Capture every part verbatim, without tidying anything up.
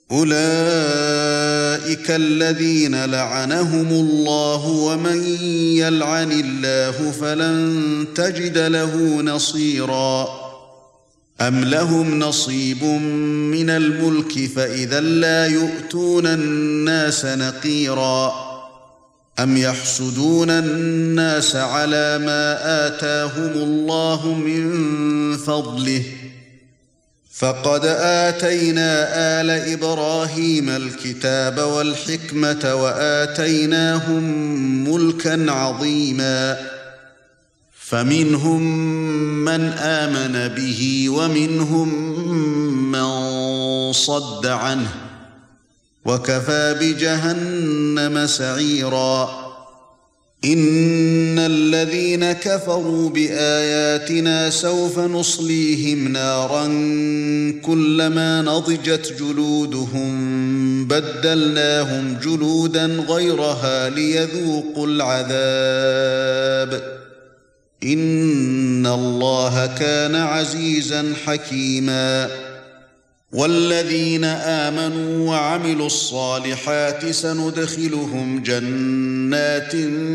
أولئك الذين لعنهم الله ومن يلعن الله فلن تجد له نصيرا أم لهم نصيب من الملك فإذا لا يؤتون الناس نقيرا أم يحسدون الناس على ما آتاهم الله من فضله فقد آتينا آل إبراهيم الكتاب والحكمة وآتيناهم ملكا عظيما فمنهم من آمن به ومنهم من صد عنه وكفى بجهنم سعيرا إن الذين كفروا بآياتنا سوف نصليهم نارا كلما نضجت جلودهم بدلناهم جلودا غيرها ليذوقوا العذاب إن الله كان عزيزا حكيما والذين آمنوا وعملوا الصالحات سندخلهم جنات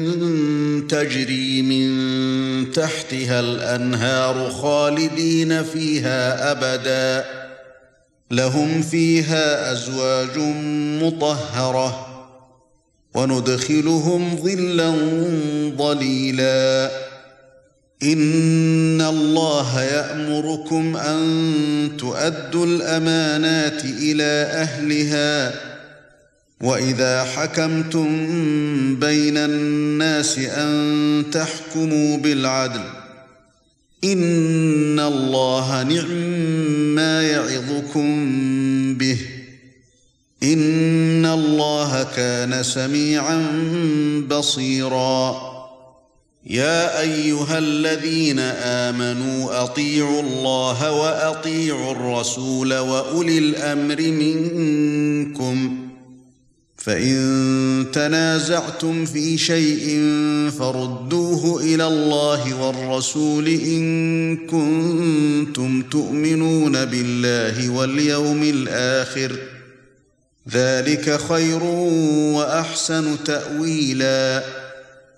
تجري من تحتها الأنهار خالدين فيها أبدا لهم فيها أزواج مطهرة وندخلهم ظلا ظليلا إن الله يأمركم أن تؤدوا الأمانات إلى أهلها وإذا حكمتم بين الناس أن تحكموا بالعدل إن الله نعم ما يعظكم به إن الله كان سميعا بصيرا يا أيها الذين آمنوا أطيعوا الله وأطيعوا الرسول وأولي الأمر منكم فإن تنازعتم في شيء فردوه إلى الله والرسول إن كنتم تؤمنون بالله واليوم الآخر ذلك خير وأحسن تأويلاً